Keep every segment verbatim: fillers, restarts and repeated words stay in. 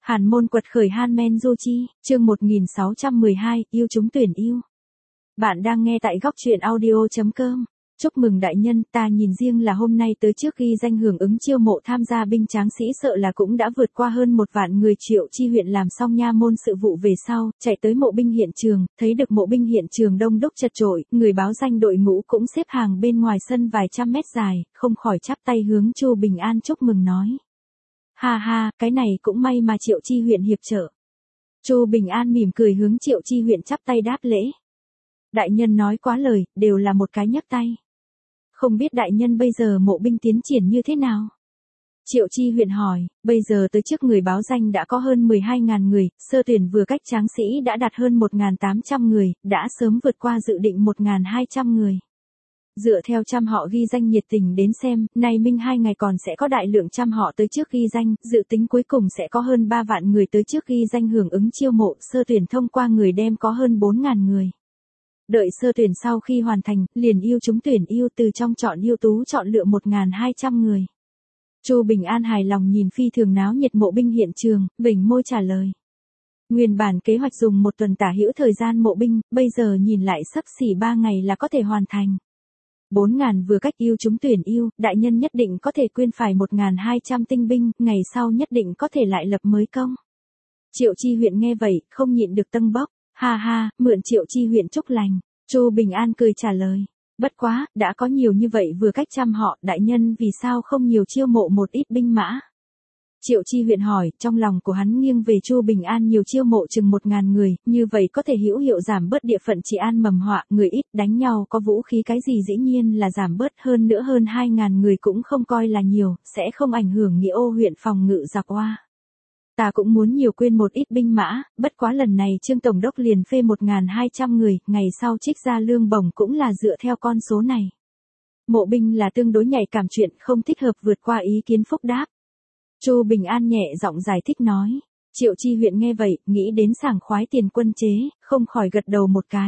Hàn môn quật khởi Hanmen Jochi, chương một nghìn sáu trăm mười hai, yêu chúng tuyển yêu. Bạn đang nghe tại góc truyện audio chấm com. Chúc mừng đại nhân, ta nhìn riêng là hôm nay tới trước ghi danh hưởng ứng chiêu mộ tham gia binh tráng sĩ sợ là cũng đã vượt qua hơn một vạn người. Triệu Chi huyện làm xong nha môn sự vụ về sau, chạy tới mộ binh hiện trường, thấy được mộ binh hiện trường đông đúc chật chội, người báo danh đội ngũ cũng xếp hàng bên ngoài sân vài trăm mét dài, không khỏi chắp tay hướng Chu Bình An chúc mừng nói. Ha ha, cái này cũng may mà Triệu Chi huyện hiệp trợ. Chu Bình An mỉm cười hướng Triệu Chi huyện chắp tay đáp lễ. Đại nhân nói quá lời, đều là một cái nhấc tay. Không biết đại nhân bây giờ mộ binh tiến triển như thế nào? Triệu Chi huyện hỏi, bây giờ tới trước người báo danh đã có hơn mười hai nghìn người, sơ tuyển vừa cách tráng sĩ đã đạt hơn một nghìn tám trăm người, đã sớm vượt qua dự định một nghìn hai trăm người. Dựa theo trăm họ ghi danh nhiệt tình đến xem, nay minh hai ngày còn sẽ có đại lượng trăm họ tới trước ghi danh, dự tính cuối cùng sẽ có hơn ba vạn người tới trước ghi danh hưởng ứng chiêu mộ, sơ tuyển thông qua người đem có hơn bốn nghìn người. Đợi sơ tuyển sau khi hoàn thành, liền yêu chúng tuyển yêu từ trong chọn yêu tú chọn lựa một nghìn hai trăm người. Chu Bình An hài lòng nhìn phi thường náo nhiệt mộ binh hiện trường, bình môi trả lời. Nguyên bản kế hoạch dùng một tuần tả hữu thời gian mộ binh, bây giờ nhìn lại sắp xỉ ba ngày là có thể hoàn thành. bốn nghìn vừa cách yêu chúng tuyển yêu, đại nhân nhất định có thể quyên phải một nghìn hai trăm tinh binh, ngày sau nhất định có thể lại lập mới công. Triệu Chi huyện nghe vậy, không nhịn được tâng bốc, ha ha, mượn Triệu Chi huyện chúc lành. Chu Bình An cười trả lời, bất quá, đã có nhiều như vậy vừa cách trăm họ, đại nhân vì sao không nhiều chiêu mộ một ít binh mã? Triệu Chi huyện hỏi, trong lòng của hắn nghiêng về Chu Bình An nhiều chiêu mộ chừng một nghìn người, như vậy có thể hữu hiệu giảm bớt địa phận trị an mầm họa, người ít đánh nhau có vũ khí cái gì dĩ nhiên là giảm bớt, hơn nữa hơn hai nghìn người cũng không coi là nhiều, sẽ không ảnh hưởng nghĩa ô huyện phòng ngự giặc oa. Ta cũng muốn nhiều quyên một ít binh mã, bất quá lần này Trương Tổng đốc liền phê một nghìn hai trăm người, ngày sau trích ra lương bổng cũng là dựa theo con số này. Mộ binh là tương đối nhạy cảm chuyện, không thích hợp vượt qua ý kiến phúc đáp. Chu Bình An nhẹ giọng giải thích nói. Triệu Chi huyện nghe vậy, nghĩ đến sảng khoái tiền quân chế, không khỏi gật đầu một cái.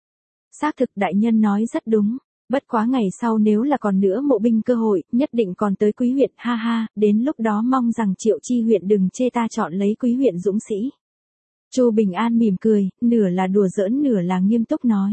Xác thực đại nhân nói rất đúng, bất quá ngày sau nếu là còn nữa mộ binh cơ hội, nhất định còn tới Quý huyện, ha ha, đến lúc đó mong rằng Triệu Chi huyện đừng chê ta chọn lấy Quý huyện dũng sĩ. Chu Bình An mỉm cười, nửa là đùa giỡn nửa là nghiêm túc nói.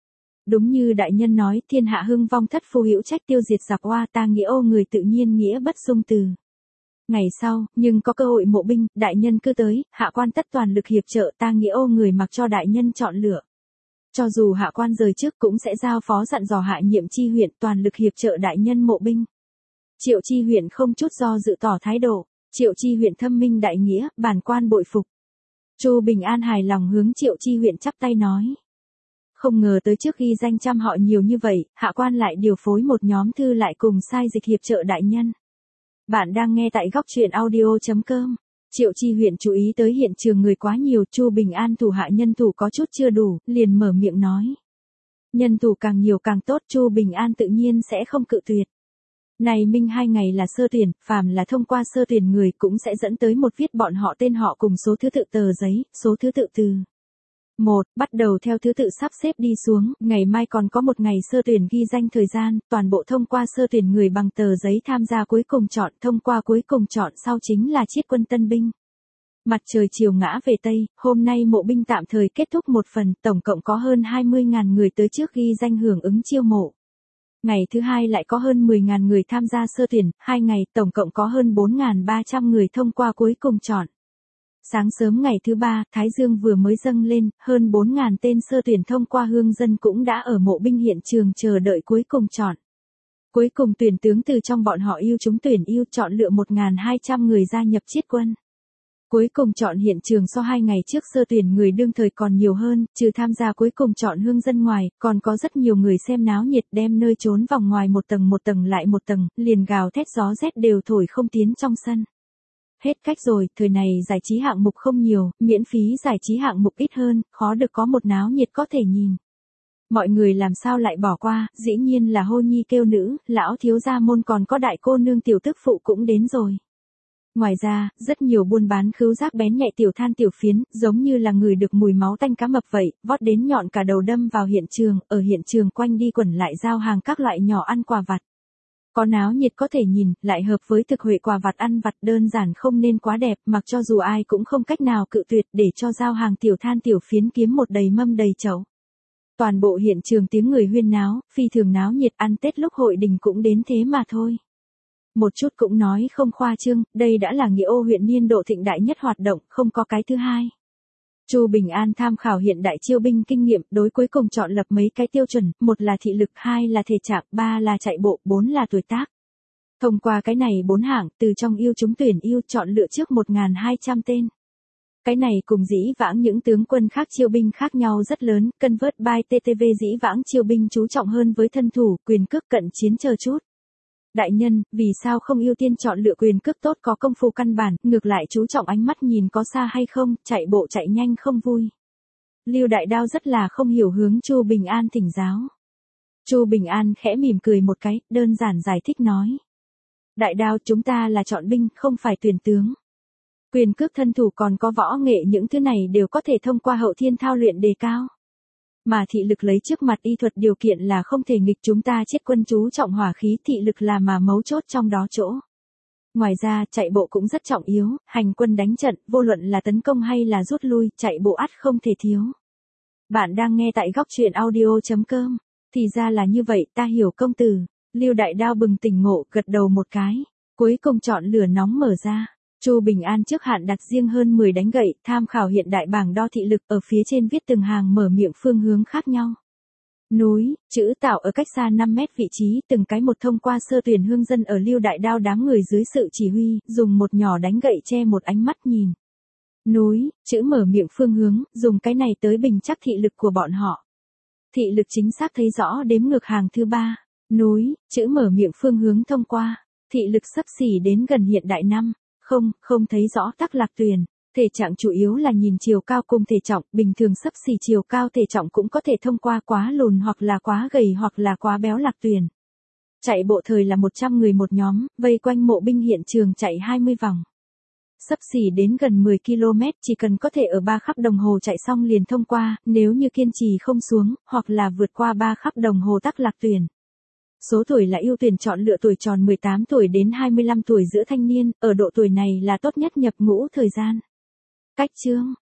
Đúng như đại nhân nói, thiên hạ hưng vong thất phu hữu trách tiêu diệt giặc oa, ta nghĩa ô người tự nhiên nghĩa bất dung từ. Ngày sau, nhưng có cơ hội mộ binh, đại nhân cứ tới, hạ quan tất toàn lực hiệp trợ, ta nghĩa ô người mặc cho đại nhân chọn lựa. Cho dù hạ quan rời trước cũng sẽ giao phó dặn dò hạ nhiệm Chi huyện toàn lực hiệp trợ đại nhân mộ binh. Triệu Chi huyện không chút do dự tỏ thái độ, Triệu Chi huyện thâm minh đại nghĩa, bản quan bội phục. Chu Bình An hài lòng hướng Triệu Chi huyện chắp tay nói. Không ngờ tới trước ghi danh trăm họ nhiều như vậy, hạ quan lại điều phối một nhóm thư lại cùng sai dịch hiệp trợ đại nhân. Bạn đang nghe tại góc truyện audio chấm com. Triệu Chi huyện chú ý tới hiện trường người quá nhiều, Chu Bình An thủ hạ nhân thủ có chút chưa đủ, liền mở miệng nói. Nhân thủ càng nhiều càng tốt, Chu Bình An tự nhiên sẽ không cự tuyệt. Này minh hai ngày là sơ tuyển, phàm là thông qua sơ tuyển người cũng sẽ dẫn tới một viết bọn họ tên họ cùng số thứ tự tờ giấy, số thứ tự từ một, bắt đầu theo thứ tự sắp xếp đi xuống, ngày mai còn có một ngày sơ tuyển ghi danh thời gian, toàn bộ thông qua sơ tuyển người bằng tờ giấy tham gia cuối cùng chọn, thông qua cuối cùng chọn sau chính là chiết quân tân binh. Mặt trời chiều ngã về Tây, hôm nay mộ binh tạm thời kết thúc một phần, tổng cộng có hơn hai mươi nghìn người tới trước ghi danh hưởng ứng chiêu mộ. Ngày thứ hai lại có hơn mười nghìn người tham gia sơ tuyển, hai ngày tổng cộng có hơn bốn nghìn ba trăm người thông qua cuối cùng chọn. Sáng sớm ngày thứ ba, Thái Dương vừa mới dâng lên, hơn bốn nghìn tên sơ tuyển thông qua hương dân cũng đã ở mộ binh hiện trường chờ đợi cuối cùng chọn. Cuối cùng tuyển tướng từ trong bọn họ yêu chúng tuyển yêu chọn lựa một nghìn hai trăm người gia nhập chiết quân. Cuối cùng chọn hiện trường so hai ngày trước sơ tuyển người đương thời còn nhiều hơn, trừ tham gia cuối cùng chọn hương dân ngoài, còn có rất nhiều người xem náo nhiệt đem nơi trốn vòng ngoài một tầng một tầng lại một tầng, liền gào thét gió rét đều thổi không tiến trong sân. Hết cách rồi, thời này giải trí hạng mục không nhiều, miễn phí giải trí hạng mục ít hơn, khó được có một náo nhiệt có thể nhìn. Mọi người làm sao lại bỏ qua, dĩ nhiên là hô nhi kêu nữ, lão thiếu gia môn còn có đại cô nương tiểu tức phụ cũng đến rồi. Ngoài ra, rất nhiều buôn bán khứu giác bén nhạy tiểu than tiểu phiến, giống như là người được mùi máu tanh cá mập vậy, vót đến nhọn cả đầu đâm vào hiện trường, ở hiện trường quanh đi quẩn lại giao hàng các loại nhỏ ăn quà vặt. Có náo nhiệt có thể nhìn, lại hợp với thực huệ quà vặt ăn vặt đơn giản không nên quá đẹp, mặc cho dù ai cũng không cách nào cự tuyệt để cho giao hàng tiểu than tiểu phiến kiếm một đầy mâm đầy chậu. Toàn bộ hiện trường tiếng người huyên náo, phi thường náo nhiệt, ăn Tết lúc hội đình cũng đến thế mà thôi. Một chút cũng nói không khoa trương, đây đã là Nghĩa Ô huyện niên độ thịnh đại nhất hoạt động, không có cái thứ hai. Chu Bình An tham khảo hiện đại chiêu binh kinh nghiệm, đối cuối cùng chọn lập mấy cái tiêu chuẩn, một là thị lực, hai là thể trạng, ba là chạy bộ, bốn là tuổi tác. Thông qua cái này bốn hạng, từ trong yêu chúng tuyển yêu chọn lựa trước một nghìn hai trăm tên. Cái này cùng dĩ vãng những tướng quân khác chiêu binh khác nhau rất lớn, convert by tê tê vê dĩ vãng chiêu binh chú trọng hơn với thân thủ, quyền cước cận chiến chờ chút. Đại nhân, vì sao không ưu tiên chọn lựa quyền cước tốt có công phu căn bản, ngược lại chú trọng ánh mắt nhìn có xa hay không, chạy bộ chạy nhanh không vui. Lưu Đại Đao rất là không hiểu hướng Chu Bình An thỉnh giáo. Chu Bình An khẽ mỉm cười một cái, đơn giản giải thích nói. Đại Đao, chúng ta là chọn binh, không phải tuyển tướng. Quyền cước thân thủ còn có võ nghệ, những thứ này đều có thể thông qua hậu thiên thao luyện đề cao. Mà thị lực lấy trước mặt y thuật điều kiện là không thể nghịch, chúng ta chết quân chú trọng hỏa khí, thị lực là mà mấu chốt trong đó chỗ. Ngoài ra, chạy bộ cũng rất trọng yếu, hành quân đánh trận, vô luận là tấn công hay là rút lui, chạy bộ ắt không thể thiếu. Bạn đang nghe tại góc truyện audio chấm com. Thì ra là như vậy, ta hiểu công tử. Lưu Đại Đao bừng tỉnh ngộ, gật đầu một cái. Cuối cùng chọn lửa nóng mở ra. Chu Bình An trước hạn đặt riêng hơn mười đánh gậy, tham khảo hiện đại bảng đo thị lực, ở phía trên viết từng hàng mở miệng phương hướng khác nhau. Núi, chữ tạo ở cách xa năm mét vị trí, từng cái một thông qua sơ tuyển hương dân ở Lưu Đại Đao đám người dưới sự chỉ huy, dùng một nhỏ đánh gậy che một ánh mắt nhìn. Núi, chữ mở miệng phương hướng, dùng cái này tới bình chắc thị lực của bọn họ. Thị lực chính xác thấy rõ đếm ngược hàng thứ ba. Núi, chữ mở miệng phương hướng thông qua. Thị lực xấp xỉ đến gần hiện đại năm. Không, không thấy rõ Tắc Lạc Tuyền. Thể trạng chủ yếu là nhìn chiều cao cùng thể trọng, bình thường xấp xỉ chiều cao thể trọng cũng có thể thông qua quá lùn hoặc là quá gầy hoặc là quá béo Lạc Tuyền. Chạy bộ thời là một trăm người một nhóm, vây quanh mộ binh hiện trường chạy hai mươi vòng. Xấp xỉ đến gần mười ki lô mét, chỉ cần có thể ở ba khắc đồng hồ chạy xong liền thông qua, nếu như kiên trì không xuống, hoặc là vượt qua ba khắc đồng hồ Tắc Lạc Tuyền. Số tuổi là ưu tuyển chọn lựa tuổi tròn mười tám tuổi đến hai mươi lăm tuổi giữa thanh niên, ở độ tuổi này là tốt nhất nhập ngũ thời gian. Cách chương,